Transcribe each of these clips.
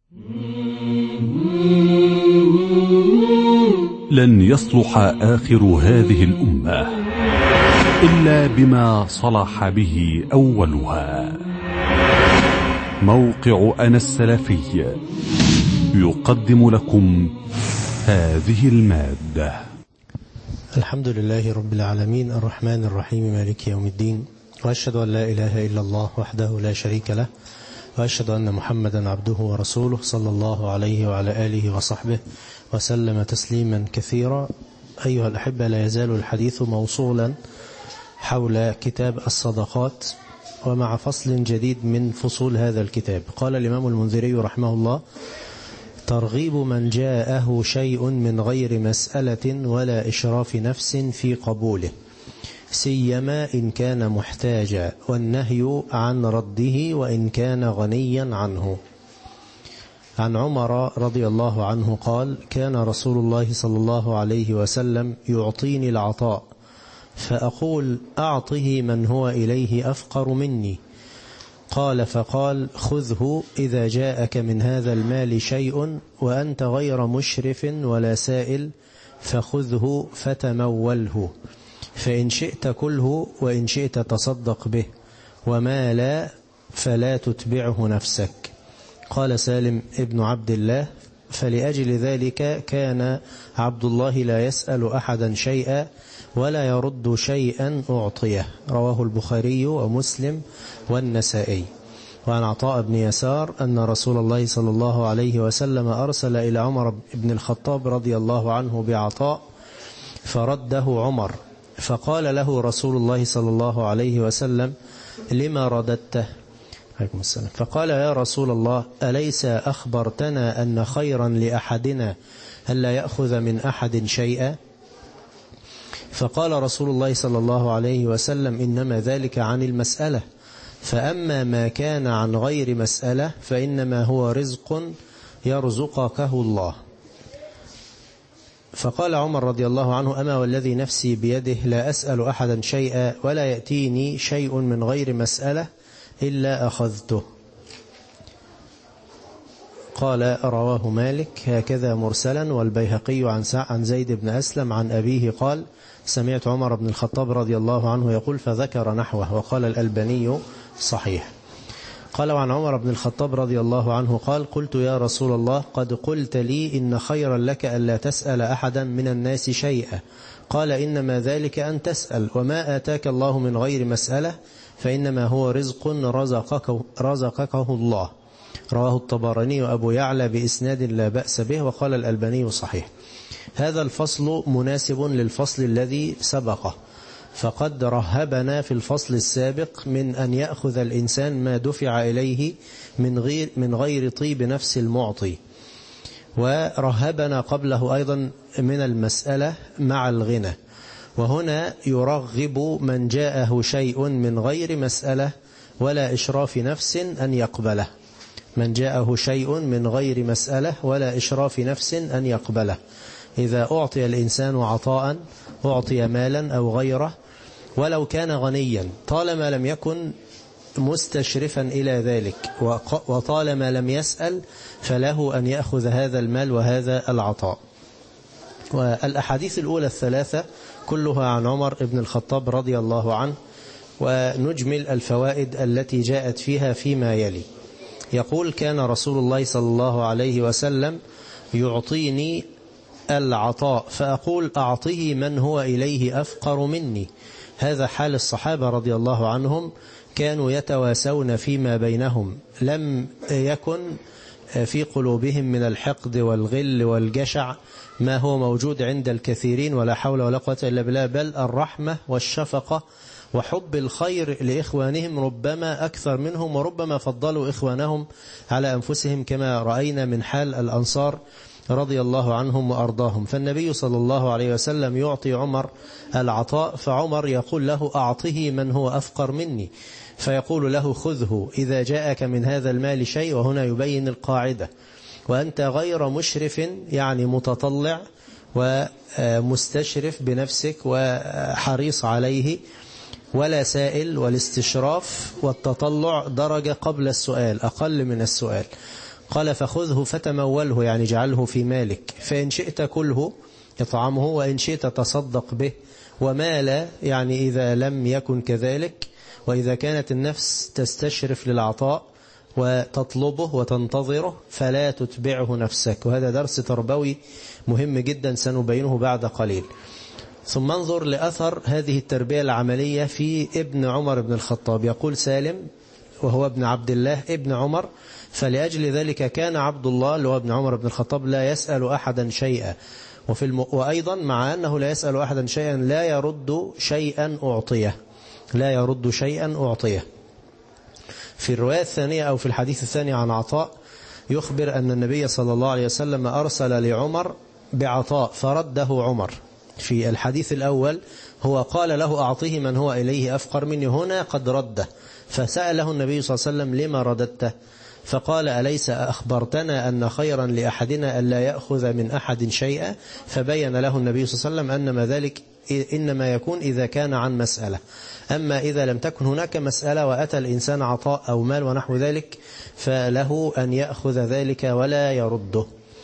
لن يصلح آخر هذه الأمة إلا بما صلح به أولها. موقع أنا السلفي يقدم لكم هذه المادة. الحمد لله رب العالمين الرحمن الرحيم مالك يوم الدين، وأشهد أن لا إله إلا الله وحده لا شريك له، وأشهد أن محمدا عبده ورسوله صلى الله عليه وعلى آله وصحبه وسلم تسليما كثيرا. أيها الأحبة، لا يزال الحديث موصولا حول كتاب الصدقات، ومع فصل جديد من فصول هذا الكتاب. قال الإمام المنذري رحمه الله: ترغيب من جاءه شيء من غير مسألة ولا إشراف نفس في قبوله، سيما إن كان محتاجا، والنهي عن رده وإن كان غنيا عنه. عن عمر رضي الله عنه قال: كان رسول الله صلى الله عليه وسلم يعطيني العطاء فأقول: أعطه من هو إليه أفقر مني. قال فقال: خذه إذا جاءك من هذا المال شيء وأنت غير مشرف ولا سائل، فخذه فتموله، فإن شئت كله وإن شئت تصدق به، وما لا فلا تتبعه نفسك. قال سالم ابن عبد الله: فلأجل ذلك كان عبد الله لا يسأل أحدا شيئا ولا يرد شيئا أعطيه. رواه البخاري ومسلم والنسائي. وعن عطاء بن يسار أن رسول الله صلى الله عليه وسلم أرسل إلى عمر بن الخطاب رضي الله عنه بعطاء فرده عمر، فقال له رسول الله صلى الله عليه وسلم: لما رددته؟ عليكم السلام. فقال: يا رسول الله، أليس أخبرتنا أن خيرا لأحدنا ألا يأخذ من أحد شيئا؟ فقال رسول الله صلى الله عليه وسلم: إنما ذلك عن المسألة، فأما ما كان عن غير مسألة فإنما هو رزق يرزقكه الله. فقال عمر رضي الله عنه: أما والذي نفسي بيده لا أسأل أحدا شيئا ولا يأتيني شيء من غير مسألة إلا أخذته. قال: رواه مالك هكذا مرسلا، والبيهقي عن زيد بن أسلم عن أبيه قال: سمعت عمر بن الخطاب رضي الله عنه يقول، فذكر نحوه. وقال الألباني صحيح. قال: وعن عمر بن الخطاب رضي الله عنه قال: قلت يا رسول الله، قد قلت لي إن خيرا لك ألا تسأل أحدا من الناس شيئا. قال: إنما ذلك أن تسأل، وما آتاك الله من غير مسألة فإنما هو رزق رزقكه الله. رواه الطبراني وأبو يعلى بإسناد لا بأس به. وقال الألباني صحيح. هذا الفصل مناسب للفصل الذي سبقه، فقد رهبنا في الفصل السابق من أن يأخذ الإنسان ما دفع إليه من غير طيب نفس المعطي، ورهبنا قبله أيضا من المسألة مع الغنى. وهنا يرغب من جاءه شيء من غير مسألة ولا إشراف نفس أن يقبله. من جاءه شيء من غير مسألة ولا إشراف نفس أن يقبله. إذا أعطي الإنسان عطاء، أعطي مالا أو غيره ولو كان غنيا، طالما لم يكن مستشرفا إلى ذلك وطالما لم يسأل، فله أن يأخذ هذا المال وهذا العطاء. والأحاديث الأولى الثلاثة كلها عن عمر بن الخطاب رضي الله عنه، ونجمل الفوائد التي جاءت فيها فيما يلي. يقول: كان رسول الله صلى الله عليه وسلم يعطيني العطاء فأقول: أعطه من هو إليه أفقر مني. هذا حال الصحابة رضي الله عنهم، كانوا يتواسون فيما بينهم، لم يكن في قلوبهم من الحقد والغل والجشع ما هو موجود عند الكثيرين، ولا حول ولا قوة إلا بالله، بل الرحمة والشفقة وحب الخير لإخوانهم ربما أكثر منهم، وربما فضلوا إخوانهم على أنفسهم، كما رأينا من حال الأنصار رضي الله عنهم وأرضاهم. فالنبي صلى الله عليه وسلم يعطي عمر العطاء، فعمر يقول له: أعطه من هو أفقر مني. فيقول له: خذه إذا جاءك من هذا المال شيء. وهنا يبين القاعدة: وأنت غير مشرف، يعني متطلع ومستشرف بنفسك وحريص عليه، ولا سائل. والاستشراف والتطلع درجة قبل السؤال، أقل من السؤال. قال فخذه فتموله، يعني اجعله في مالك، فإن شئت كله اطعمه وإن شئت تصدق به، وما لا يعني إذا لم يكن كذلك، وإذا كانت النفس تستشرف للعطاء وتطلبه وتنتظره فلا تتبعه نفسك. وهذا درس تربوي مهم جدا سنبينه بعد قليل. ثم انظر لأثر هذه التربية العملية في ابن عمر بن الخطاب. يقول سالم وهو ابن عبد الله ابن عمر: فلأجل ذلك كان عبد الله اللي هو ابن عمر بن الخطاب لا يسأل أحدا شيئا، وأيضا مع أنه لا يسأل أحدا شيئا لا يرد شيئا أعطيه، لا يرد شيئا أعطيه. في الرواية الثانية أو في الحديث الثاني عن عطاء يخبر أن النبي صلى الله عليه وسلم أرسل لعمر بعطاء فرده عمر. في الحديث الأول هو قال له أعطيه من هو إليه أفقر مني، هنا قد رده، فسأله النبي صلى الله عليه وسلم لما رددته؟ فقال أليس أخبرتنا أن خيرا لأحدنا ألا يأخذ من أحد شيئا؟ فبين له النبي صلى الله عليه وسلم أن ما ذلك إنما يكون إذا كان عن مسألة، أما إذا لم تكن هناك مسألة وأتى الإنسان عطاء أو مال ونحو ذلك فله أن يأخذ ذلك ولا يرده.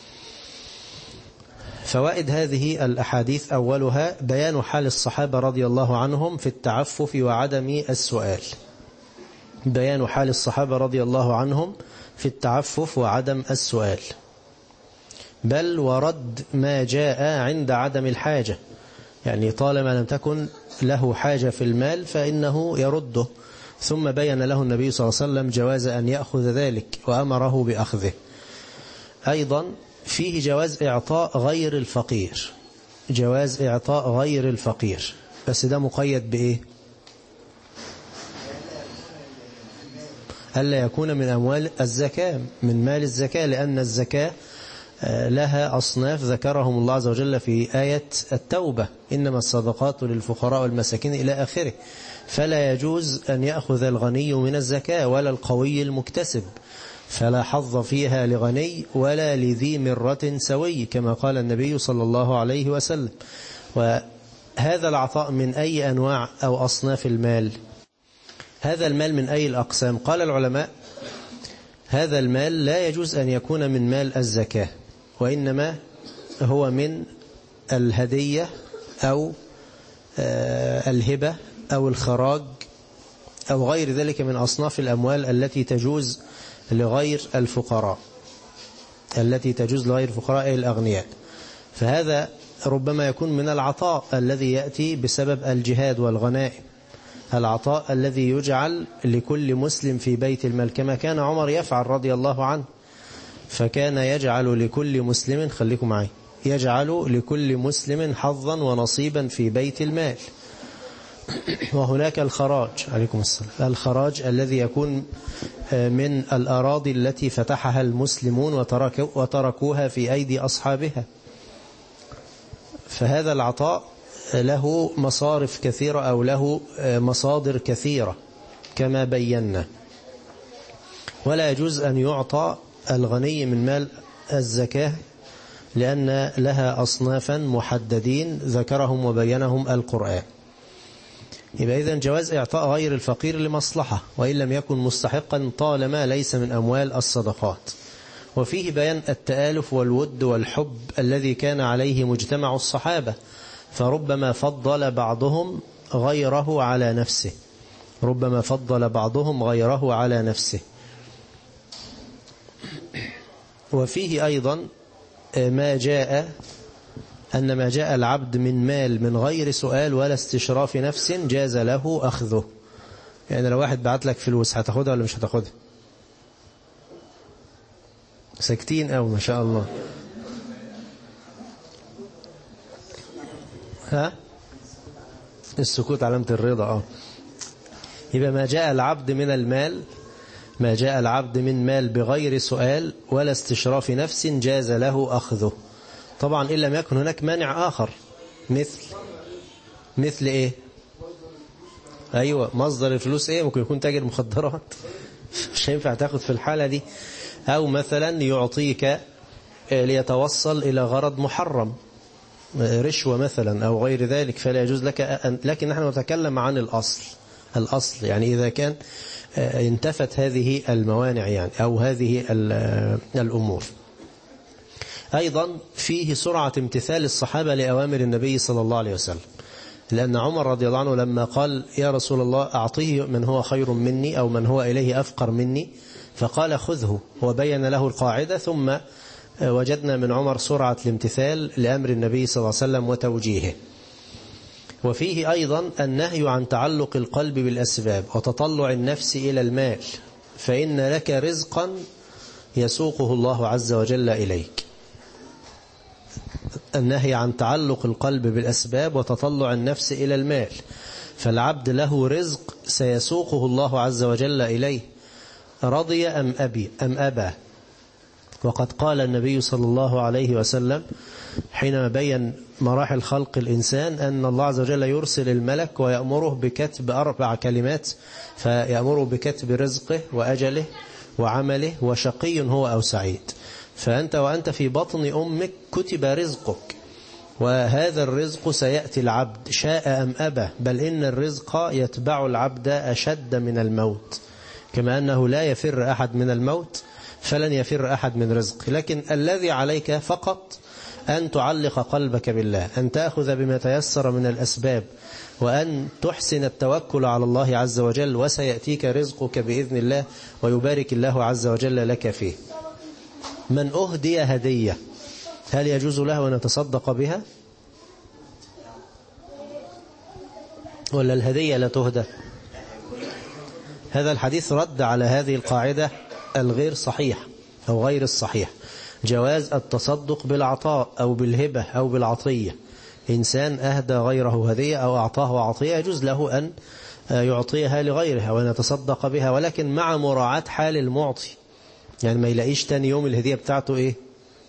فوائد هذه الأحاديث: أولها بيان حال الصحابة رضي الله عنهم في التعفف وعدم السؤال. بيان حال الصحابة رضي الله عنهم في التعفف وعدم السؤال، بل ورد ما جاء عند عدم الحاجة، يعني طالما لم تكن له حاجة في المال فإنه يرده. ثم بين له النبي صلى الله عليه وسلم جواز أن يأخذ ذلك وأمره بأخذه. أيضا فيه جواز إعطاء غير الفقير، جواز إعطاء غير الفقير، بس ده مقيد بإيه؟ ألا يكون من أموال الزكاة، من مال الزكاة، لأن الزكاة لها أصناف ذكرهم الله عز وجل في آية التوبة: إنما الصدقات للفقراء والمساكين إلى آخره. فلا يجوز أن يأخذ الغني من الزكاة ولا القوي المكتسب، فلا حظ فيها لغني ولا لذي مرة سوي، كما قال النبي صلى الله عليه وسلم. وهذا العطاء من أي أنواع أو أصناف المال؟ هذا المال من أي الأقسام؟ قال العلماء: هذا المال لا يجوز أن يكون من مال الزكاة، وإنما هو من الهدية أو الهبة أو الخراج أو غير ذلك من أصناف الأموال التي تجوز لغير الفقراء، التي تجوز لغير الفقراء أي الأغنياء. فهذا ربما يكون من العطاء الذي يأتي بسبب الجهاد والغنائم، العطاء الذي يجعل لكل مسلم في بيت المال، كما كان عمر يفعل رضي الله عنه، فكان يجعل لكل مسلم، خليكم معي، يجعل لكل مسلم حظا ونصيبا في بيت المال. وهناك الخراج، عليكم السلام، الخراج الذي يكون من الأراضي التي فتحها المسلمون وتركوها في أيدي أصحابها. فهذا العطاء له مصارف كثيرة أو له مصادر كثيرة كما بينا، ولا يجوز أن يعطى الغني من مال الزكاة لأن لها أصنافا محددين ذكرهم وبينهم القرآن. يبقى إذن جواز إعطاء غير الفقير لمصلحة وإن لم يكن مستحقا طالما ليس من أموال الصدقات. وفيه بيان التآلف والود والحب الذي كان عليه مجتمع الصحابة، فربما فضل بعضهم غيره على نفسه، ربما فضل بعضهم غيره على نفسه. وفيه أيضا ما جاء أن ما جاء العبد من مال من غير سؤال ولا استشراف نفس جاز له أخذه. يعني لو واحد بعت لك فلوس هتاخدها ولا مش هتاخدها؟ ساكتين أو ما شاء الله. ها؟ السكوت علامة الرضا. يبقى ما جاء العبد من المال، ما جاء العبد من مال بغير سؤال ولا استشراف نفس جاز له أخذه، طبعا إن لم يكن هناك مانع آخر. مثل إيه؟ أيوة، مصدر الفلوس إيه؟ ممكن يكون تاجر مخدرات مش هينفع تاخد في الحالة دي. أو مثلا يعطيك ليتوصل إلى غرض محرم، رشوة مثلا أو غير ذلك، فلا يجوز لك لكن نحن نتكلم عن الأصل يعني إذا كان انتفت هذه الموانع يعني أو هذه الأمور. أيضا فيه سرعة امتثال الصحابة لأوامر النبي صلى الله عليه وسلم، لأن عمر رضي الله عنه لما قال يا رسول الله أعطيه من هو خير مني أو من هو إليه أفقر مني، فقال خذه، وبين له القاعدة. ثم وجدنا من عمر سرعة الامتثال لأمر النبي صلى الله عليه وسلم وتوجيهه. وفيه أيضا النهي عن تعلق القلب بالأسباب وتطلع النفس إلى المال، فإن لك رزقا يسوقه الله عز وجل إليك. النهي عن تعلق القلب بالأسباب وتطلع النفس إلى المال، فالعبد له رزق سيسوقه الله عز وجل إليه، رضي أم أبى. وقد قال النبي صلى الله عليه وسلم حينما بين مراحل خلق الإنسان أن الله عز وجل يرسل الملك ويأمره بكتب 4 كلمات، فيأمره بكتب رزقه وأجله وعمله وشقي هو أو سعيد. فأنت وأنت في بطن أمك كتب رزقك، وهذا الرزق سيأتي العبد شاء أم أبى، بل إن الرزق يتبع العبد أشد من الموت، كما أنه لا يفر أحد من الموت فلن يفر أحد من رزق. لكن الذي عليك فقط أن تعلق قلبك بالله، أن تأخذ بما تيسر من الأسباب، وأن تحسن التوكل على الله عز وجل، وسيأتيك رزقك بإذن الله ويبارك الله عز وجل لك فيه. من أهدي هدية هل يجوز له أن يتصدق بها ولا الهدية لا تهدى؟ هذا الحديث رد على هذه القاعدة الغير صحيح أو غير الصحيح، جواز التصدق بالعطاء أو بالهبة أو بالعطية. إنسان أهدى غيره هدية أو أعطاه عطية يجوز له أن يعطيها لغيرها وأن يتصدق بها، ولكن مع مراعاة حال المعطي، يعني ما يلاقيش تاني يوم الهدية بتاعته إيه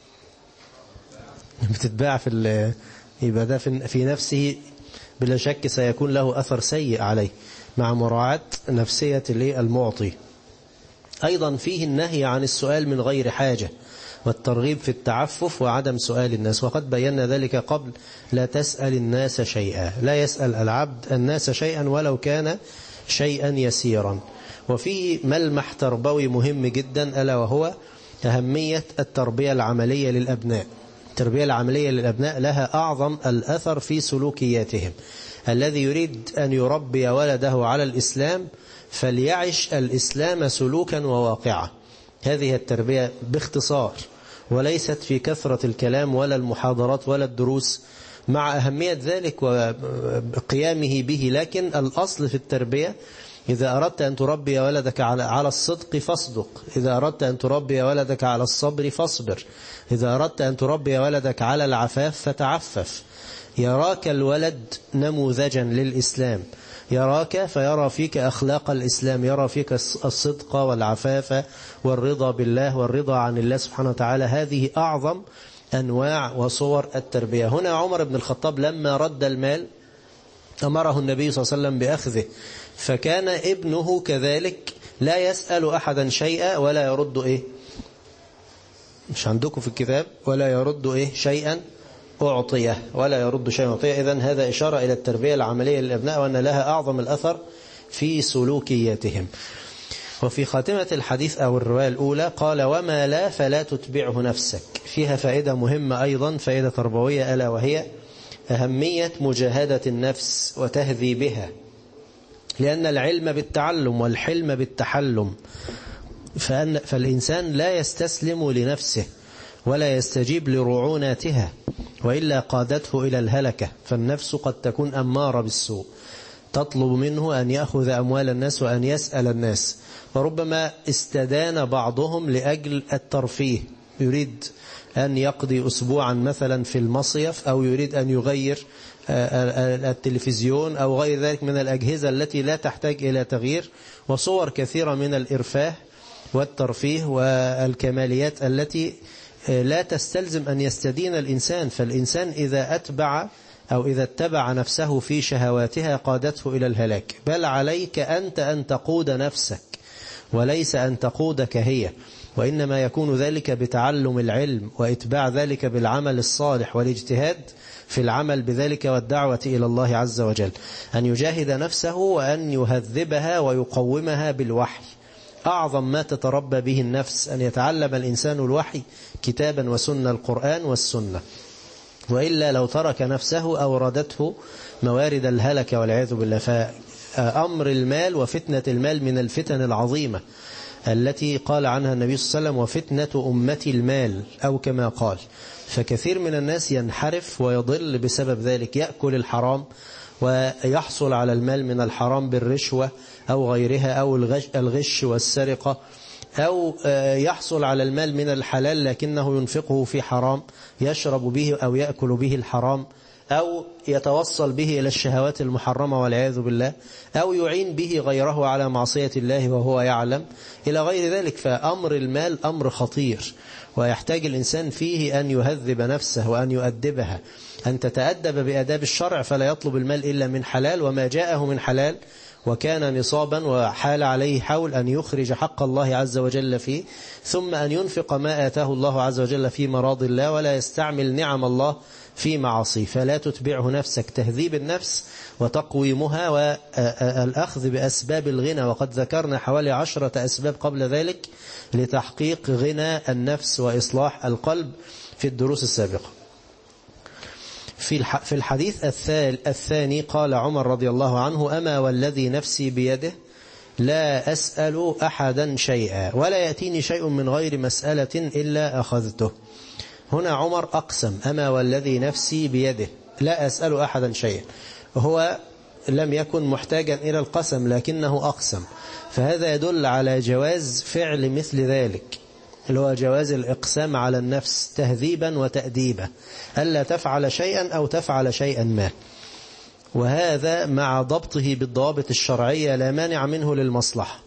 بتتباع يبقى ده في نفسه بلا شك سيكون له أثر سيء عليه، مع مراعاة نفسية المعطي. أيضا فيه النهي عن السؤال من غير حاجة، والترغيب في التعفف وعدم سؤال الناس، وقد بينا ذلك قبل. لا تسأل الناس شيئا، لا يسأل العبد الناس شيئا ولو كان شيئا يسيرا. وفيه ملمح تربوي مهم جدا، ألا وهو أهمية التربية العملية للأبناء. التربية العملية للأبناء لها أعظم الأثر في سلوكياتهم. الذي يريد أن يربي ولده على الإسلام فليعش الإسلام سلوكا وواقعا. هذه التربية باختصار، وليست في كثرة الكلام ولا المحاضرات ولا الدروس، مع أهمية ذلك وقيامه به. لكن الأصل في التربية إذا أردت أن تربي ولدك على الصدق فاصدق، إذا أردت أن تربي ولدك على الصبر فاصبر، إذا أردت أن تربي ولدك على العفاف فتعفف. يراك الولد نموذجا للإسلام، يراك فيرى فيك أخلاق الإسلام، يرى فيك الصدق والعفاف والرضا بالله والرضا عن الله سبحانه وتعالى. هذه أعظم أنواع وصور التربية. هنا عمر بن الخطاب لما رد المال أمره النبي صلى الله عليه وسلم بأخذه، فكان ابنه كذلك لا يسأل أحدا شيئا ولا يرد مش عندكم في الكتاب ولا يرد شيئا أعطيه، ولا يرد شيئا أعطيه. إذن هذا إشارة إلى التربية العملية للأبناء وأن لها أعظم الأثر في سلوكياتهم. وفي خاتمة الحديث أو الرواية الأولى قال وما لا فلا تتبعه نفسك. فيها فائدة مهمة أيضا، فائدة تربوية، ألا وهي أهمية مجاهدة النفس وتهذيبها، لأن العلم بالتعلم والحلم بالتحلم، فالإنسان لا يستسلم لنفسه ولا يستجيب لرعوناتها، وإلا قادته إلى الهلكة. فالنفس قد تكون أمارة بالسوء، تطلب منه أن يأخذ أموال الناس وأن يسأل الناس، وربما استدان بعضهم لأجل الترفيه، يريد أن يقضي أسبوعا مثلا في المصيف، أو يريد أن يغير التلفزيون أو غير ذلك من الأجهزة التي لا تحتاج إلى تغيير، وصور كثيرة من الإرفاه والترفيه والكماليات التي لا تستلزم أن يستدين الإنسان. فالإنسان إذا أتبع أو إذا اتبع نفسه في شهواتها قادته إلى الهلاك. بل عليك أنت أن تقود نفسك وليس أن تقودك هي. وإنما يكون ذلك بتعلم العلم وإتباع ذلك بالعمل الصالح والاجتهاد في العمل بذلك والدعوة إلى الله عز وجل، أن يجاهد نفسه وأن يهذبها ويقومها بالوحي. أعظم ما تتربى به النفس أن يتعلم الإنسان الوحي كتابا وسنة، القرآن والسنة، وإلا لو ترك نفسه أوردته موارد الهلك والعياذ بالله. فأمر المال وفتنة المال من الفتن العظيمة التي قال عنها النبي صلى الله عليه وسلم: وفتنة أمتي المال، أو كما قال. فكثير من الناس ينحرف ويضل بسبب ذلك، يأكل الحرام ويحصل على المال من الحرام بالرشوة أو غيرها، أو الغش والسرقة، أو يحصل على المال من الحلال لكنه ينفقه في حرام، يشرب به أو يأكل به الحرام، أو يتوصل به إلى الشهوات المحرمة والعياذ بالله، أو يعين به غيره على معصية الله وهو يعلم، إلى غير ذلك. فأمر المال أمر خطير، ويحتاج الإنسان فيه أن يهذب نفسه وأن يؤدبها، أن تتأدب بآداب الشرع، فلا يطلب المال إلا من حلال، وما جاءه من حلال وكان نصابا وحال عليه حول أن يخرج حق الله عز وجل فيه، ثم أن ينفق ما آتاه الله عز وجل في مراضي الله، ولا يستعمل نعم الله في معاصيه. فلا تتبعه نفسك، تهذيب النفس وتقويمها والأخذ بأسباب الغنى، وقد ذكرنا حوالي 10 أسباب قبل ذلك لتحقيق غنى النفس وإصلاح القلب في الدروس السابقة. في الحديث الثاني قال عمر رضي الله عنه: أما والذي نفسي بيده لا أسأل أحدا شيئا ولا يأتيني شيء من غير مسألة إلا أخذته. هنا عمر أقسم: أما والذي نفسي بيده لا أسأل أحدا شيئا. هو لم يكن محتاجا إلى القسم لكنه أقسم، فهذا يدل على جواز فعل مثل ذلك، اللي هو جواز الإقسام على النفس تهذيبا وتأديبا، ألا تفعل شيئا أو تفعل شيئا ما، وهذا مع ضبطه بالضوابط الشرعية لا مانع منه للمصلحة،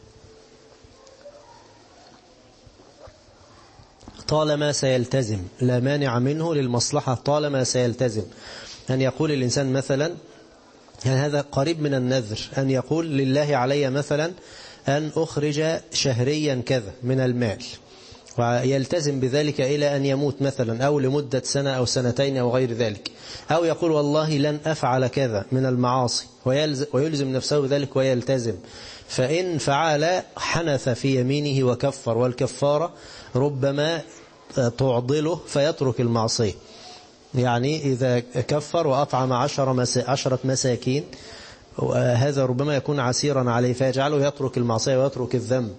طالما سيلتزم، لا مانع منه للمصلحة طالما سيلتزم. أن يقول الإنسان مثلا، يعني هذا قريب من النذر، أن يقول: لله علي مثلا أن أخرج شهريا كذا من المال، ويلتزم بذلك إلى أن يموت مثلا، أو لمدة سنة أو سنتين أو غير ذلك، أو يقول: والله لن أفعل كذا من المعاصي، ويلزم نفسه بذلك ويلتزم. فإن فعل حنث في يمينه وكفر، والكفارة ربما تعضله فيترك المعصية. يعني إذا كفر وأطعم 10 مساكين، هذا ربما يكون عسيرا عليه فيجعله يترك المعصية ويترك الذنب.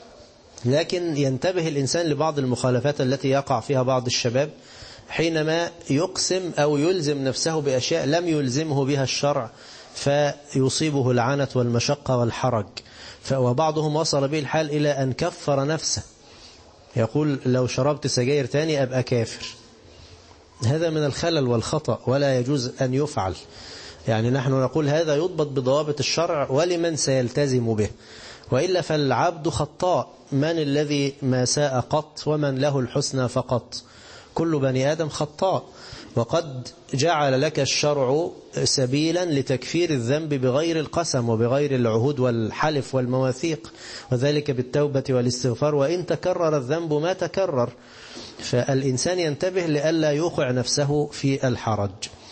لكن ينتبه الإنسان لبعض المخالفات التي يقع فيها بعض الشباب حينما يقسم أو يلزم نفسه بأشياء لم يلزمه بها الشرع، فيصيبه العنة والمشقة والحرج. وبعضهم وصل به الحال إلى أن كفر نفسه، يقول: لو شربت سجاير تاني أبقى كافر. هذا من الخلل والخطأ ولا يجوز أن يفعل. يعني نحن نقول هذا يضبط بضوابط الشرع ولمن سيلتزم به، وإلا فالعبد خطاء، من الذي ما ساء قط ومن له الحسنى فقط، كل بني آدم خطاء. وقد جعل لك الشرع سبيلا لتكفير الذنب بغير القسم وبغير العهود والحلف والمواثيق، وذلك بالتوبة والاستغفار، وإن تكرر الذنب ما تكرر. فالإنسان ينتبه لئلا يوقع نفسه في الحرج.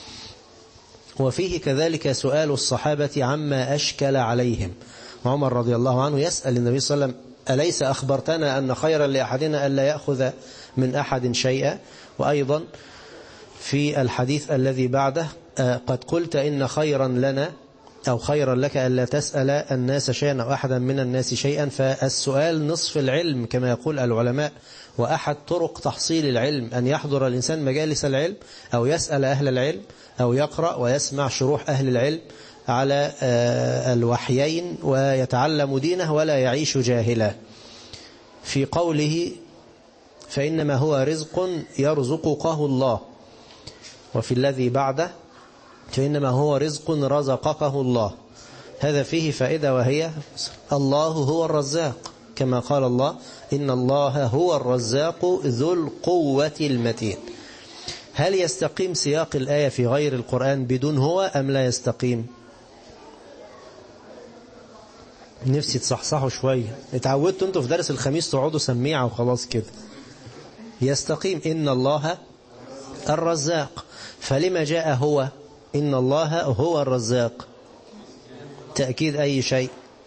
وفيه كذلك سؤال الصحابة عما أشكل عليهم. عمر رضي الله عنه يسأل النبي صلى الله عليه وسلم: أليس أخبرتنا أن خيرا لأحدنا ألا يأخذ من أحد شيئا؟ وأيضا في الحديث الذي بعده: قد قلت إن خيرا لنا أو خيرا لك ألا تسأل الناس شيئا أو أحدا من الناس شيئا. فالسؤال نصف العلم كما يقول العلماء، وأحد طرق تحصيل العلم أن يحضر الإنسان مجالس العلم، أو يسأل أهل العلم، أو يقرأ ويسمع شروح أهل العلم على الوحيين ويتعلم دينه ولا يعيش جاهلا. في قوله: فإنما هو رزق يرزقه الله، وفي الذي بعده: فإنما هو رزق رزقه الله. هذا فيه فائدة، وهي الله هو الرزاق، كما قال الله: إن الله هو الرزاق ذو القوة المتين. هل يستقيم سياق الآية في غير القرآن بدون هو أم لا يستقيم؟ نفسي تصحصحوا شوية. اتعودتوا انتوا في درس الخميس تقعدوا سميعة وخلاص كده. يستقيم. إن الله الرزاق. فلما جاء هو إن الله هو الرزاق؟ تأكيد أي شيء.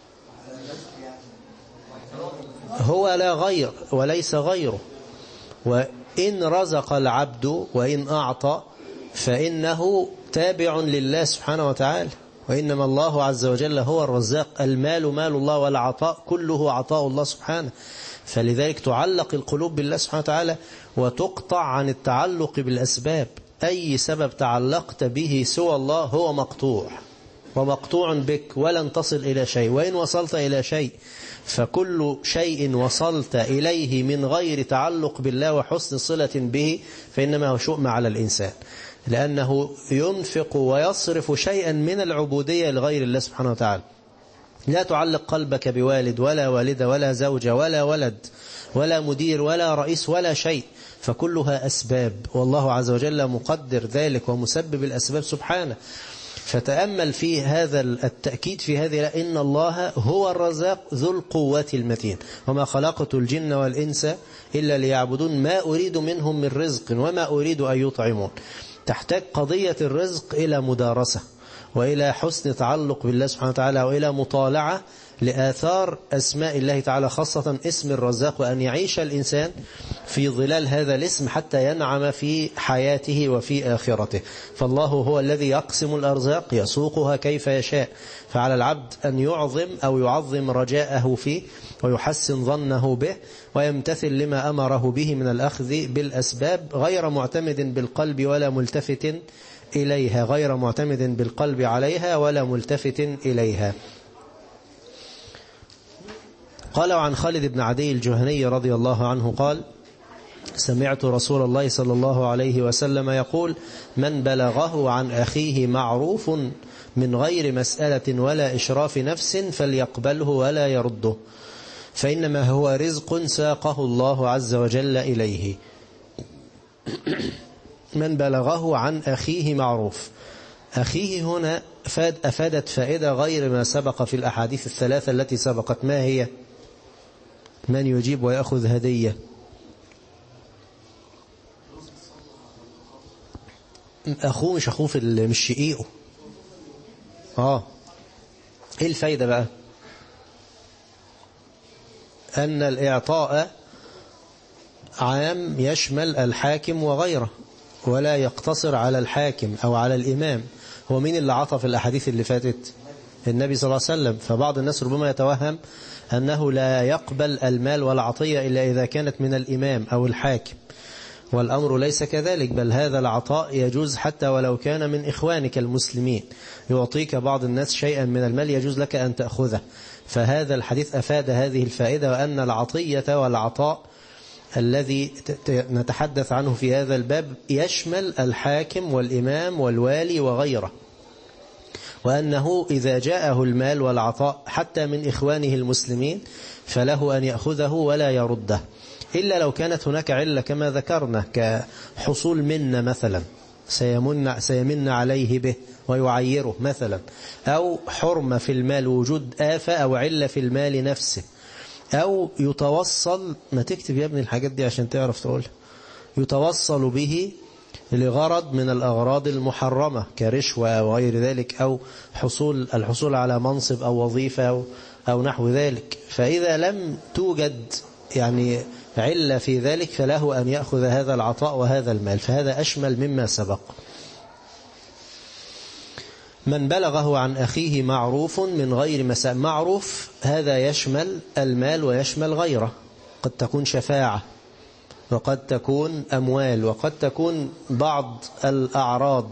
هو لا غير وليس غيره. وإن رزق العبد وإن أعطى فإنه تابع لله سبحانه وتعالى. وإنما الله عز وجل هو الرزاق. المال مال الله والعطاء كله عطاء الله سبحانه. فلذلك تعلق القلوب بالله سبحانه وتعالى وتقطع عن التعلق بالأسباب. أي سبب تعلقت به سوى الله هو مقطوع ومقطوع بك ولن تصل إلى شيء. وإن وصلت إلى شيء فكل شيء وصلت إليه من غير تعلق بالله وحسن صلة به فإنما هو شؤم على الإنسان، لأنه ينفق ويصرف شيئا من العبودية لغير الله سبحانه وتعالى. لا تعلق قلبك بوالد ولا والدة ولا زوجة ولا ولد ولا مدير ولا رئيس ولا شيء، فكلها أسباب، والله عز وجل مقدر ذلك ومسبب الأسباب سبحانه. فتأمل في هذا التأكيد في هذه إن الله هو الرزاق ذو القوة المتين. وما خلقت الجن والإنس إلا ليعبدون ما أريد منهم من رزق وما أريد أن يطعمون. تحتاج قضية الرزق إلى مدارسة وإلى حسن تعلق بالله سبحانه وتعالى وإلى مطالعة لآثار أسماء الله تعالى، خاصة اسم الرزاق، وأن يعيش الإنسان في ظلال هذا الاسم حتى ينعم في حياته وفي آخرته. فالله هو الذي يقسم الأرزاق يسوقها كيف يشاء. فعلى العبد أن يعظم أو يعظم رجاءه فيه ويحسن ظنه به ويمتثل لما أمره به من الأخذ بالأسباب غير معتمد بالقلب ولا ملتفت إليها، غير معتمد بالقلب عليها ولا ملتفت إليها. قال عن خالد بن عدي الجهني رضي الله عنه قال: سمعت رسول الله صلى الله عليه وسلم يقول: من بلغه عن أخيه معروف من غير مسألة ولا إشراف نفس فليقبله ولا يرده، فإنما هو رزق ساقه الله عز وجل إليه. من بلغه عن أخيه معروف. أخيه هنا أفادت فائدة غير ما سبق في الأحاديث الثلاثة التي سبقت. ما هي؟ من يجيب ويأخذ هدية؟ أخوه مش أخوه مش شقيقه. إيه الفايدة بقى؟ أن الإعطاء عام يشمل الحاكم وغيره ولا يقتصر على الحاكم أو على الإمام. هو مين اللي عطى في الأحاديث اللي فاتت؟ النبي صلى الله عليه وسلم. فبعض الناس ربما يتوهم أنه لا يقبل المال والعطية إلا إذا كانت من الإمام أو الحاكم، والأمر ليس كذلك، بل هذا العطاء يجوز حتى ولو كان من إخوانك المسلمين. يعطيك بعض الناس شيئا من المال يجوز لك أن تأخذه. فهذا الحديث أفاد هذه الفائدة، وأن العطية والعطاء الذي نتحدث عنه في هذا الباب يشمل الحاكم والإمام والوالي وغيره، وأنه إذا جاءه المال والعطاء حتى من إخوانه المسلمين فله أن يأخذه ولا يرده، إلا لو كانت هناك علة كما ذكرنا، كحصول منة مثلا سيمن عليه به ويعيره مثلا، أو حرمة في المال، وجود آفة أو علة في المال نفسه، أو يتوصل. ما تكتب يا ابني الحاجات دي عشان تعرف تقولها. يتوصل به لغرض من الأغراض المحرمة كرشوة وغير ذلك، أو الحصول على منصب أو وظيفة أو نحو ذلك. فإذا لم توجد يعني علة في ذلك فله أن يأخذ هذا العطاء وهذا المال، فهذا أشمل مما سبق. من بلغه عن أخيه معروف من غير مسألة. معروف هذا يشمل المال ويشمل غيره، قد تكون شفاعة وقد تكون أموال وقد تكون بعض الأعراض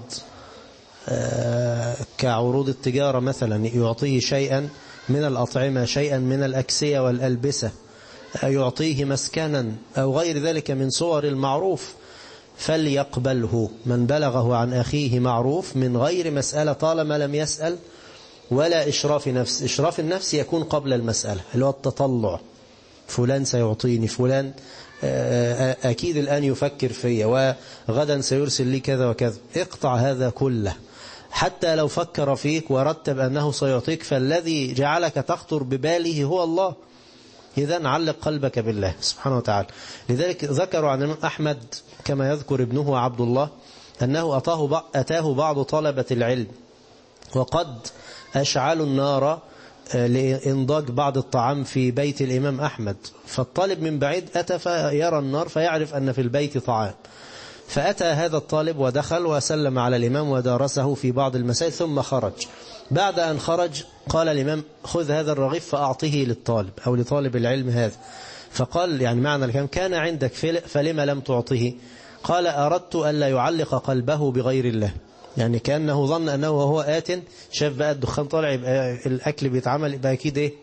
كعروض التجارة مثلا، يعطيه شيئا من الأطعمة، شيئا من الأكسية والألبسة، يعطيه مسكنا أو غير ذلك من صور المعروف، فليقبله. من بلغه عن أخيه معروف من غير مسألة، طالما لم يسأل، ولا إشراف نفس. إشراف النفس يكون قبل المسألة، اللي هو التطلع، فلان سيعطيني، فلان أكيد الآن يفكر فيا، وغدا سيرسل لي كذا وكذا. اقطع هذا كله. حتى لو فكر فيك ورتب أنه سيعطيك، فالذي جعلك تخطر بباله هو الله. إذن علق قلبك بالله سبحانه وتعالى. لذلك ذكروا عن الإمام أحمد كما يذكر ابنه عبد الله أنه أتاه بعض طلبة العلم وقد أشعلوا النار لإنضاج بعض الطعام في بيت الإمام أحمد، فالطالب من بعيد أتى فيرى النار فيعرف أن في البيت طعام، فأتى هذا الطالب ودخل وسلم على الإمام ودارسه في بعض المسائل ثم خرج. بعد أن خرج قال الإمام خذ هذا الرغيف فأعطيه للطالب أو لطالب العلم هذا. فقال يعني معنى الكلام كان عندك فلم لم تعطيه؟ قال أردت ألا يعلق قلبه بغير الله. يعني كأنه ظن أنه وهو آت شاف بقى الدخان طالع يبقى الأكل بيتعمل يبقى أكيد إيه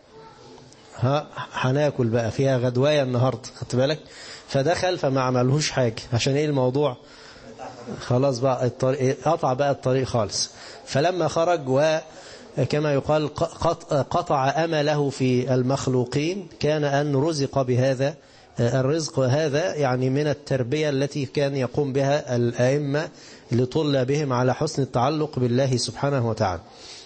هناكل بقى فيها غدواية النهاردة، خدت بالك؟ فدخل فما عملهوش حاجة عشان إيه الموضوع خلاص بقى الطريق قطع بقى الطريق خالص. فلما خرج وكما يقال قطع أمله في المخلوقين كان أن رزق بهذا الرزق، وهذا يعني من التربية التي كان يقوم بها الأئمة لطلابهم على حسن التعلق بالله سبحانه وتعالى.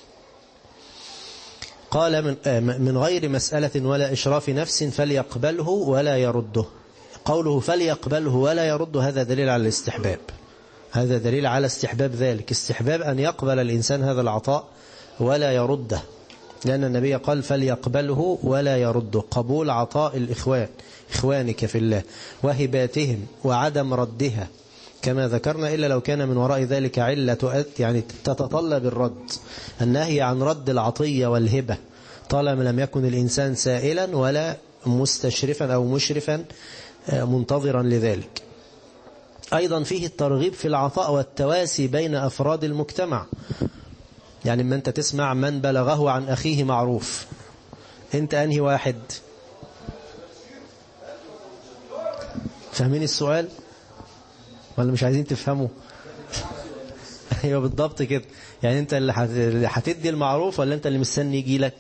قال من غير مسألة ولا إشراف نفس فليقبله ولا يرده. قوله فليقبله ولا يرده هذا دليل على الاستحباب، هذا دليل على استحباب ذلك، استحباب أن يقبل الإنسان هذا العطاء ولا يرده، لأن النبي قال فليقبله ولا يرده، قبول عطاء الإخوان إخوانك في الله وهباتهم وعدم ردها كما ذكرنا، إلا لو كان من وراء ذلك علة يعني تتطلب الرد، النهي عن رد العطية والهبة طالما لم يكن الإنسان سائلا ولا مستشرفا أو مشرفا منتظرا لذلك. أيضا فيه الترغيب في العطاء والتواسي بين أفراد المجتمع. يعني ما أنت تسمع من بلغه عن أخيه معروف، أنت أنهي واحد؟ فاهمين السؤال ولا مش عايزين تفهموا؟ ايوه بالضبط كده. يعني انت اللي هتدي المعروف ولا انت اللي مستني يجي لك؟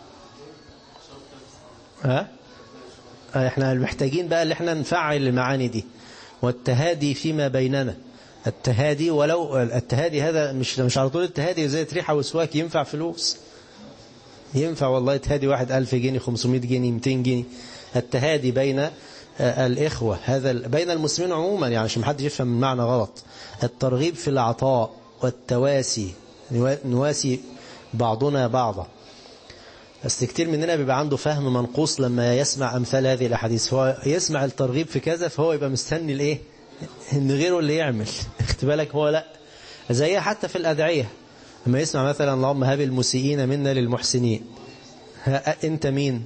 احنا محتاجين بقى اللي احنا نفعل المعاني دي، والتهادي فيما بيننا. التهادي، ولو التهادي هذا مش على طول التهادي زي ريحة وسواك، ينفع فلوس، ينفع والله تهادي واحد 1000 جنيه 500 جنيه 200 جنيه. التهادي بين الإخوة هذا بين المسلمين عموما، يعني عشان محدش يفهم المعنى غلط. الترغيب في العطاء والتواسي، نواسي بعضنا بعضا. بس كتير مننا بيبقى عنده فهم منقوص لما يسمع أمثال هذه الأحاديث، هو يسمع الترغيب في كذا فهو يبقى مستني الإيه إن غيره اللي يعمل، اخت بالك؟ هو لا، زيها حتى في الأدعية لما يسمع مثلا اللهم هب المسيئين منا للمحسنين، أنت مين؟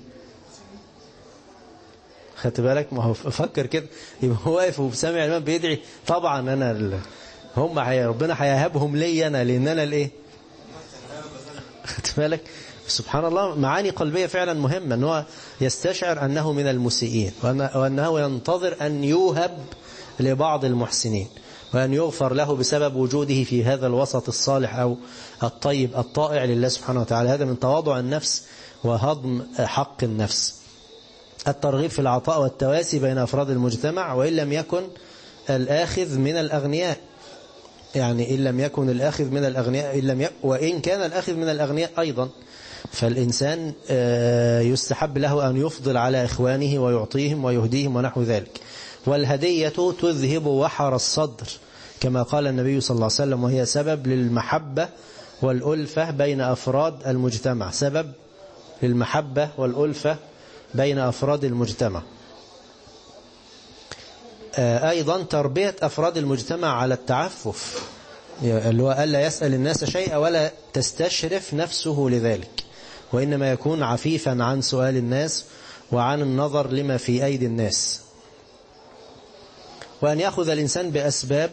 خدت بالك؟ ما هو فكر كده، يبقى هو واقف وسامع الإمام بيدعي، طبعا أنا هم ربنا هيهبهم لي أنا، لأن أنا الإيه؟ خدت بالك؟ سبحان الله، معاني قلبية فعلا مهمة، أنه يستشعر أنه من المسيئين، وأنه ينتظر أن يوهب لبعض المحسنين، وأن يغفر له بسبب وجوده في هذا الوسط الصالح أو الطيب الطائع لله سبحانه وتعالى. هذا من تواضع النفس وهضم حق النفس. الترغيب في العطاء والتواسي بين أفراد المجتمع، وإن لم يكن الآخذ من الأغنياء، يعني إن لم يكن الآخذ من الأغنياء وإن كان الآخذ من الأغنياء أيضا، فالإنسان يستحب له أن يفضل على إخوانه ويعطيهم ويهديهم ونحو ذلك. والهدية تذهب وحر الصدر كما قال النبي صلى الله عليه وسلم، وهي سبب للمحبة والألفة بين أفراد المجتمع، سبب للمحبة والألفة بين أفراد المجتمع. أيضا تربية أفراد المجتمع على التعفف، اللي هو ألا يسأل الناس شيئا ولا تستشرف نفسه لذلك، وإنما يكون عفيفا عن سؤال الناس وعن النظر لما في أيدي الناس. وأن يأخذ الإنسان بأسباب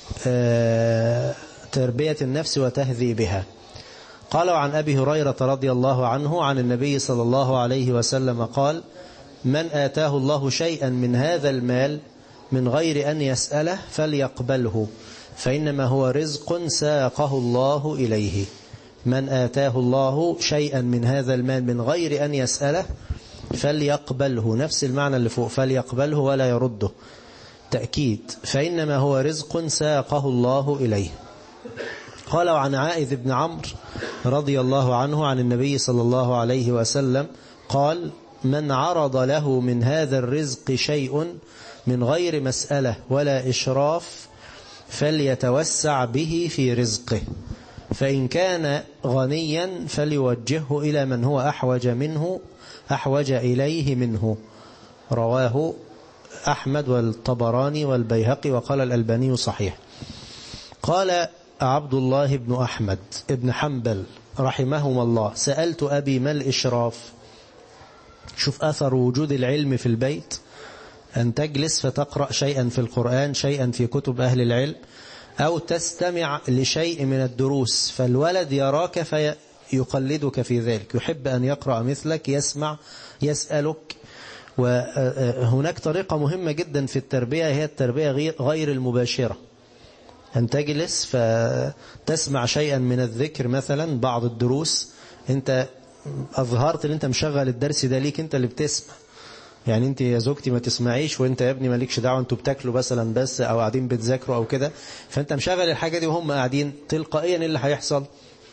تربية النفس وتهذيبها. قالوا عن أبي هريرة رضي الله عنه عن النبي صلى الله عليه وسلم قال: من آتاه الله شيئا من هذا المال من غير أن يسأله فليقبله، فإنما هو رزق ساقه الله إليه. من آتاه الله شيئا من هذا المال من غير أن يسأله فليقبله، نفس المعنى اللي فوق، فليقبله ولا يرده، تأكيد، فإنما هو رزق ساقه الله إليه. قال وعن عائذ بن عمرو رضي الله عنه عن النبي صلى الله عليه وسلم قال من عرض له من هذا الرزق شيء من غير مسألة ولا إشراف فليتوسع به في رزقه، فإن كان غنيا فليوجهه إلى من هو أحوج إليه منه. رواه أحمد والطبراني والبيهقي وقال الألباني صحيح. قال عبد الله بن أحمد ابن حنبل رحمهما الله سألت أبي ما الإشراف؟ شوف أثر وجود العلم في البيت، أن تجلس فتقرأ شيئا في القرآن، شيئا في كتب أهل العلم، أو تستمع لشيء من الدروس، فالولد يراك فيقلدك في ذلك، يحب أن يقرأ مثلك، يسمع، يسألك. وهناك طريقة مهمة جدا في التربية هي التربية غير المباشرة، أن تجلس فتسمع شيئا من الذكر مثلا، بعض الدروس، أنت أظهرت أن أنت مشغل الدرس ده ليك أنت اللي بتسمع، يعني أنت يا زوجتي ما تسمعيش وأنت يا ابني مالكش دعوة، أنتوا بتاكلوا مثلا بس أو قاعدين بتذاكروا أو كده، فأنت مشغل الحاجة دي وهم قاعدين، تلقائيا اللي هيحصل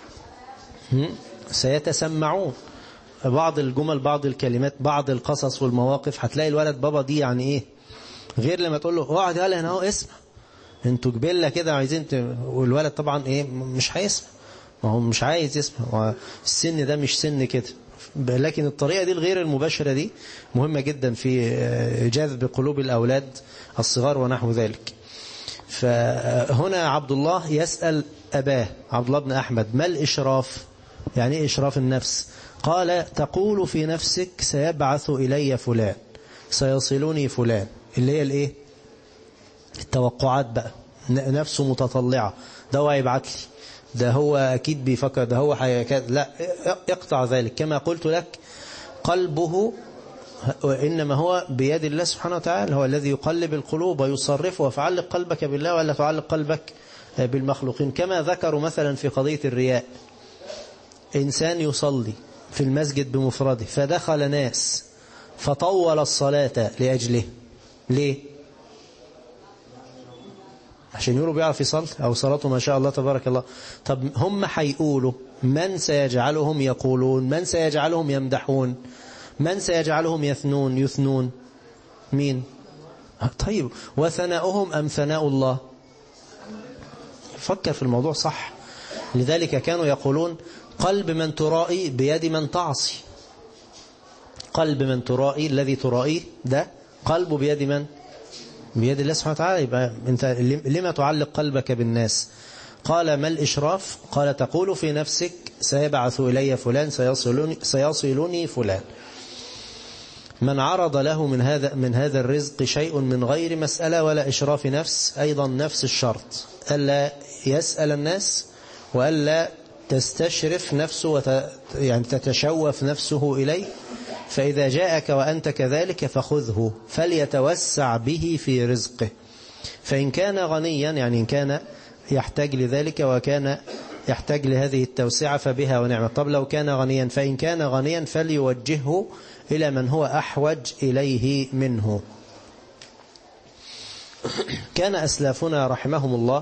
سيتسمعون بعض الجمل، بعض الكلمات، بعض القصص والمواقف. هتلاقي الولد بابا دي يعني إيه، غير لما تقول له اقعد يلا هنا اهو اسمع، انتوا جبلة كده عايزين والولد طبعا ايه مش هيسمع، ما هو مش عايز يسمع، السن ده مش سن كده. لكن الطريقة دي الغير المباشرة دي مهمة جدا في جذب قلوب الأولاد الصغار ونحو ذلك. فهنا عبد الله يسأل أباه عبد الله بن أحمد ما الإشراف؟ يعني إيه إشراف النفس؟ قال تقول في نفسك سيبعث إلي فلان، سيصلني فلان، اللي هي الإيه؟ التوقعات بقى، نفسه متطلعة، ده هو هيبعت لي، ده هو أكيد بيفكر، ده هو لا، اقطع ذلك. كما قلت لك قلبه إنما هو بيد الله سبحانه وتعالى، هو الذي يقلب القلوب ويصرفها، فعلق قلبك بالله ولا تعلق قلبك بالمخلوقين. كما ذكروا مثلا في قضية الرياء، إنسان يصلي في المسجد بمفرده فدخل ناس فطول الصلاة لأجله، ليه؟ عشان يقولوا بيعرف يصلي أو صلاته ما شاء الله تبارك الله. طب هم هيقولوا من سيجعلهم يقولون؟ من سيجعلهم يمدحون؟ من سيجعلهم يثنون؟ مين؟ طيب وثناؤهم أم ثناء الله؟ فكر في الموضوع صح. لذلك كانوا يقولون قلب من ترائي بيد من تعصي، قلب من ترائي، الذي ترائيه ده قلبه بيد من؟ بيد الله سبحانه وتعالى. يبقى انت لما تعلق قلبك بالناس؟ قال ما الإشراف؟ قال تقول في نفسك سيبعث إلي فلان، سيصلني فلان. من عرض له من هذا الرزق شيء من غير مسألة ولا إشراف نفس، أيضا نفس الشرط، ألا يسأل الناس وألا تستشرف نفسه يعني تتشوف نفسه إليه. فإذا جاءك وأنت كذلك فخذه، فليتوسع به في رزقه، فإن كان غنيا، يعني إن كان يحتاج لذلك وكان يحتاج لهذه التوسعة فبها ونعمة. طب لو كان غنيا، فإن كان غنيا فليوجهه إلى من هو أحوج إليه منه. كان أسلافنا رحمهم الله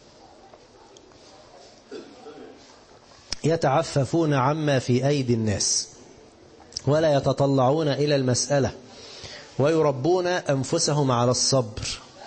يتعففون عما في أيدي الناس ولا يتطلعون إلى المسألة، ويربون أنفسهم على الصبر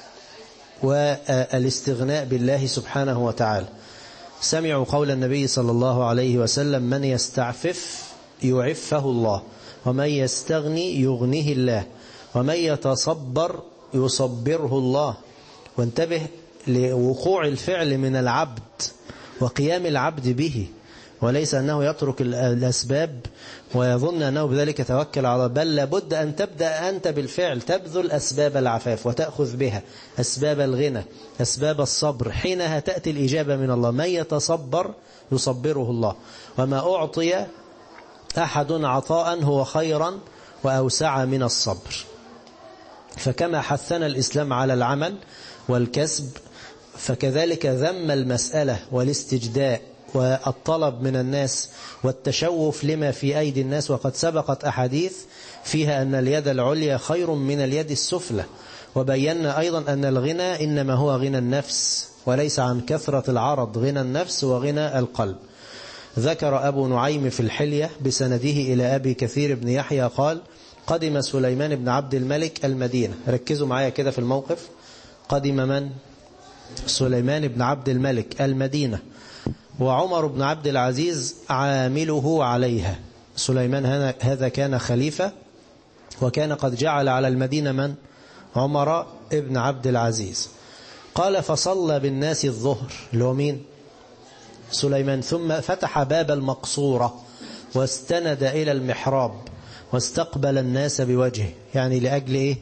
والاستغناء بالله سبحانه وتعالى. سمعوا قول النبي صلى الله عليه وسلم من يستعفف يعفه الله، ومن يستغني يغنيه الله، ومن يتصبر يصبره الله. وانتبه لوقوع الفعل من العبد وقيام العبد به، وليس أنه يترك الأسباب ويظن أنه بذلك توكل على، بل لابد أن تبدأ أنت بالفعل، تبذل أسباب العفاف وتأخذ بها أسباب الغنى، أسباب الصبر، حينها تأتي الإجابة من الله. من يتصبر يصبره الله، وما أعطي أحد عطاء هو خيرا وأوسع من الصبر. فكما حثنا الإسلام على العمل والكسب، فكذلك ذم المسألة والاستجداء والطلب من الناس والتشوف لما في أيدي الناس. وقد سبقت أحاديث فيها أن اليد العليا خير من اليد السفلى، وبينا أيضا أن الغنى إنما هو غنى النفس وليس عن كثرة العرض غنى النفس وغنى القلب. ذكر أبو نعيم في الحلية بسنده إلى أبي كثير بن يحيى قال قدم سليمان بن عبد الملك المدينة. ركزوا معايا كده في الموقف. قدم من؟ سليمان بن عبد الملك المدينة، وعمر بن عبد العزيز عامله عليها. سليمان هذا كان خليفة، وكان قد جعل على المدينة من؟ عمر بن عبد العزيز. قال فصلى بالناس الظهر، اللي هو مين؟ سليمان. ثم فتح باب المقصورة واستند إلى المحراب واستقبل الناس بوجهه. يعني لأجل إيه؟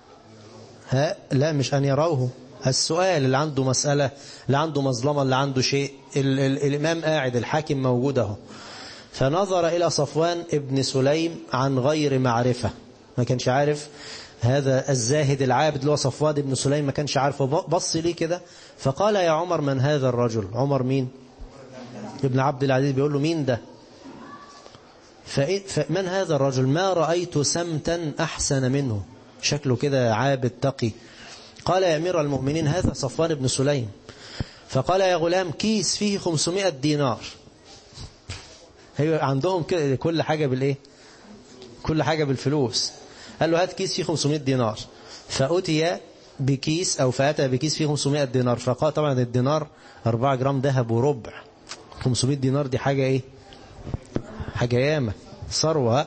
لا مش أن يروه، السؤال اللي عنده مسألة، اللي عنده مظلمة، اللي عنده شيء. الإمام قاعد، الحاكم موجوده. فنظر إلى صفوان ابن سليم عن غير معرفة، ما كانش عارف هذا الزاهد العابد اللي هو صفوان ابن سليم، ما كانش عارفه. بص ليه كده فقال يا عمر من هذا الرجل؟ عمر مين؟ ابن عبد العزيز. بيقول له مين ده؟ فمن هذا الرجل؟ ما رأيت سمتا أحسن منه، شكله كده عابد تقي. قال يا أمير المؤمنين هذا صفوان بن سليم. فقال يا غلام كيس فيه 500 دينار. هي عندهم كل حاجة بالإيه؟ كل حاجة بالفلوس. قال له هات كيس فيه 500 دينار. فأتي بكيس أو فأتى بكيس فيه 500 دينار. فقال طبعا الدينار 4 جرام ذهب وربع، 500 دينار دي حاجة إيه؟ حاجة ياما، ثروة.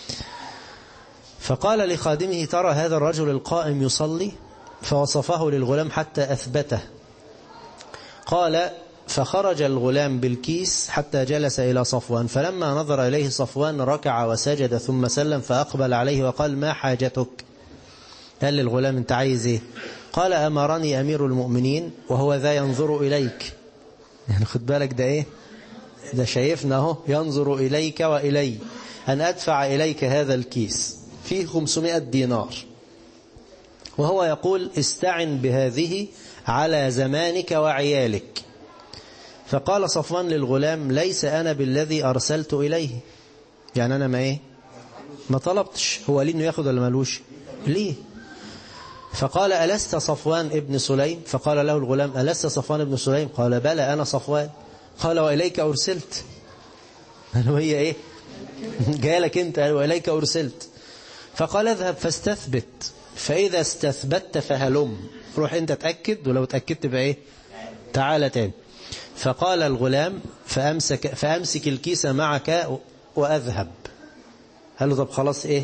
فقال لخادمه ترى هذا الرجل القائم يصلي؟ فوصفه للغلام حتى أثبته. قال فخرج الغلام بالكيس حتى جلس إلى صفوان، فلما نظر إليه صفوان ركع وسجد ثم سلم، فأقبل عليه وقال ما حاجتك؟ قال للغلام انت عايز ايه؟ قال أمرني أمير المؤمنين وهو ذا ينظر إليك. يعني خد بالك ده ايه؟ ده شايفنا اهو ينظر إليك وإلي، أن أدفع إليك هذا الكيس فيه 500 دينار، وهو يقول استعن بهذه على زمانك وعيالك. فقال صفوان للغلام ليس أنا بالذي أرسلت إليه. يعني أنا ما طلبتش، هو ليه انه ياخد ولا مالوش؟ ليه؟ فقال ألست صفوان ابن سليم؟ فقال له الغلام ألست صفوان ابن سليم؟ قال بلى أنا صفوان. قال وإليك أرسلت. قالوا هي ايه؟ جالك انت؟ قال وإليك أرسلت. فقال اذهب فاستثبت، فإذا استثبت فهلم. روح انت تأكد، ولو تأكدت بقى ايه؟ تعال تاني. فقال الغلام فأمسك الكيس معك وأذهب. قال له طب خلاص ايه؟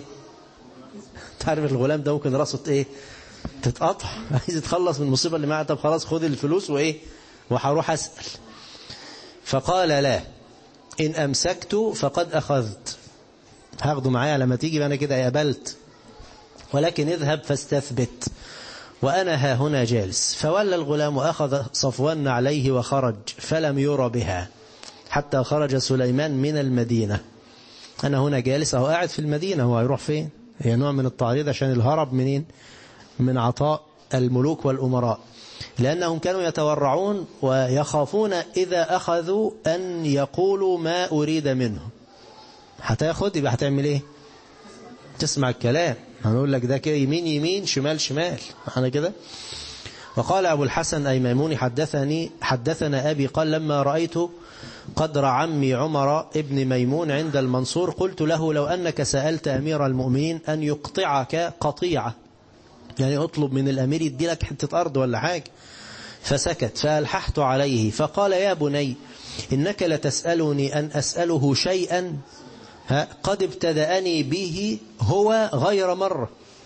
تعرف الغلام ده ممكن راسه ايه؟ تتقطع، عايز يتخلص من المصيبة اللي معه. طب خلاص خذ الفلوس وايه؟ وهروح أسأل. فقال لا، إن أمسكت فقد أخذت، هاخده معايا لما تيجي أنا كده قبلت، ولكن اذهب فاستثبت وأنا ها هنا جالس. فولى الغلام وأخذ صفوان عليه وخرج، فلم ير بها حتى خرج سليمان من المدينة. أنا هنا جالس، أهو قاعد في المدينة، هو هيروح فين؟ هي نوع من التعريض عشان الهرب منين؟ من عطاء الملوك والأمراء، لأنهم كانوا يتورعون ويخافون إذا أخذوا أن يقولوا ما أريد منهم. هتاخد يبقى هتعمل إيه؟ تسمع الكلام، هنقول لك ده كده يمين يمين شمال شمال، أنا كده. وقال أبو الحسن أي ميموني حدثنا أبي قال لما رأيت قدر عمي عمر ابن ميمون عند المنصور قلت له لو أنك سألت أمير المؤمنين أن يقطعك قطيعة، يعني أطلب من الأمير يدي لك حتة أرض ولا حاجة. فسكت فألححت عليه فقال يا بني إنك لتسألني أن أسأله شيئا قد ابتدأني به هو غير مرة.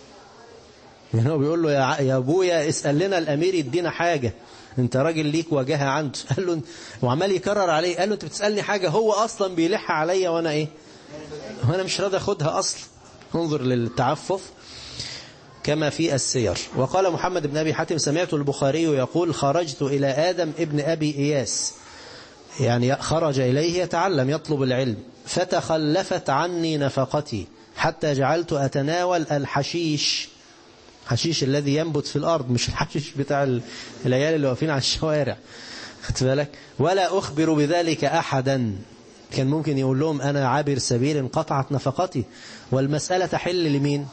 يعني هو بيقول له يا أبويا اسأل لنا الأمير يدينا حاجة، انت راجل ليك وجهة عنده. قال له وعمال يكرر عليه، قال له انت بتسألني حاجة هو أصلا بيلح عليا وأنا ايه؟ وأنا مش راضي أخدها أصلا. انظر للتعفف كما في السير. وقال محمد بن أبي حاتم سمعت البخاري يقول خرجت إلى آدم ابن أبي إياس، يعني خرج إليه يتعلم يطلب العلم، فتخلفت عني نفقتي حتى جعلت أتناول الحشيش، حشيش الذي ينبت في الأرض، مش الحشيش بتاع العيال اللي واقفين على الشوارع، خدت بالك؟ ولا أخبر بذلك أحدا. كان ممكن يقول لهم أنا عابر سبيل انقطعت نفقتي، والمسألة تحل لمين؟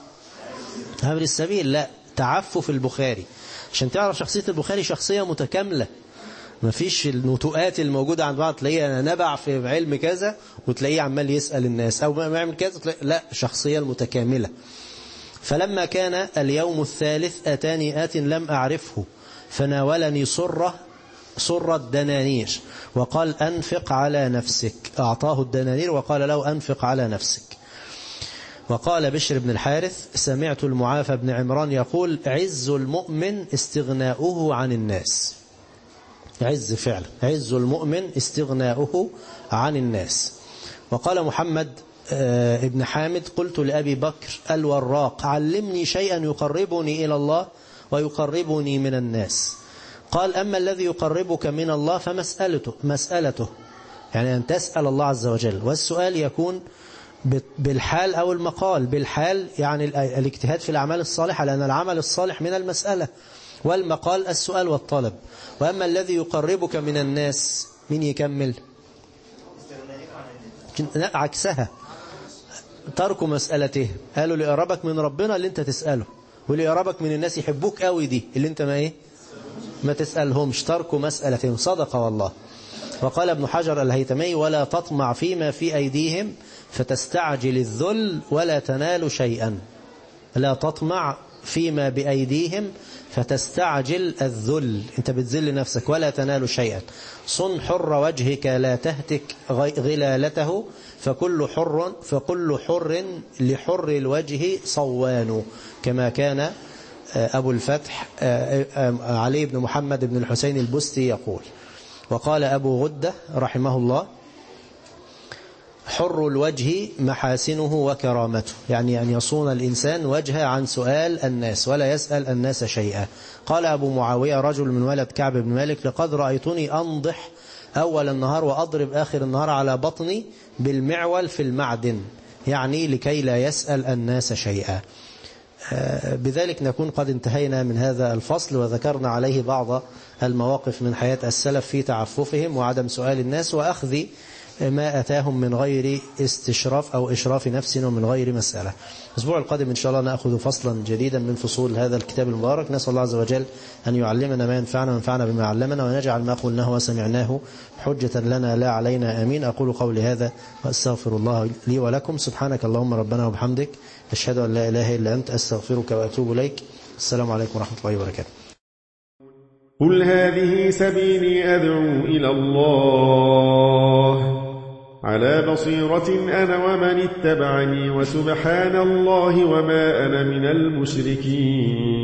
عابر السبيل. لا، تعفف البخاري. عشان تعرف شخصية البخاري شخصية متكاملة، ما فيش النتوءات الموجودة عند بعض، تلاقيه نبع في علم كذا وتلاقيه عمال يسأل الناس، أو ما يعمل كذا لا، شخصية المتكاملة. فلما كان اليوم الثالث أتاني آت لم أعرفه فناولني صرة دنانير وقال أنفق على نفسك. أعطاه الدنانير وقال له أنفق على نفسك. وقال بشر بن الحارث سمعت المعافى بن عمران يقول عز المؤمن استغناؤه عن الناس. عز فعلا، عز المؤمن استغناؤه عن الناس. وقال محمد ابن حامد قلت لأبي بكر الوراق علمني شيئا يقربني إلى الله ويقربني من الناس. قال أما الذي يقربك من الله فمسألته يعني أن تسأل الله عز وجل، والسؤال يكون بالحال أو المقال. بالحال يعني الاجتهاد في الأعمال الصالحة، لأن العمل الصالح من المسألة، والمقال السؤال والطلب. وأما الذي يقربك من الناس، مين يكمل؟ عكسها، ترك مسألته. قالوا ليقربك من ربنا اللي انت تسأله، وليقربك من الناس يحبوك قوي دي اللي انت ما تسألهمش. ترك مسألتهم. صدق والله. وقال ابن حجر الهيتمي ولا تطمع فيما في أيديهم فتستعجل الذل ولا تنال شيئا. لا تطمع فيما بأيديهم فتستعجل الذل، انت بتذل نفسك، ولا تنال شيئا. صن حر وجهك لا تهتك غلالته فكل حر لحر الوجه صوان، كما كان أبو الفتح علي بن محمد بن الحسين البستي يقول. وقال أبو غدة رحمه الله حر الوجه محاسنه وكرامته، يعني أن يصون الإنسان وجهه عن سؤال الناس ولا يسأل الناس شيئا. قال أبو معاوية رجل من ولد كعب بن مالك لقد رأيتني أنضح أول النهار وأضرب آخر النهار على بطني بالمعول في المعدن، يعني لكي لا يسأل الناس شيئا. بذلك نكون قد انتهينا من هذا الفصل، وذكرنا عليه بعض المواقف من حياة السلف في تعففهم وعدم سؤال الناس وأخذ ما أتاهم من غير استشراف أو إشراف نفس ومن غير مسألة. الأسبوع القادم إن شاء الله نأخذ فصلا جديدا من فصول هذا الكتاب المبارك. نسأل الله عز وجل أن يعلمنا ما ينفعنا وينفعنا بما علمنا، ونجعل ما قلناه وسمعناه حجة لنا لا علينا. آمين. أقول قولي هذا وأستغفر الله لي ولكم. سبحانك اللهم ربنا وبحمدك، أشهد أن لا إله إلا أنت، أستغفرك وأتوب إليك. السلام عليكم ورحمة الله وبركاته. قل هذه سبيلي أدعو إلى الله على بصيرة أنا ومن اتبعني، وسبحان الله وما أنا من المشركين.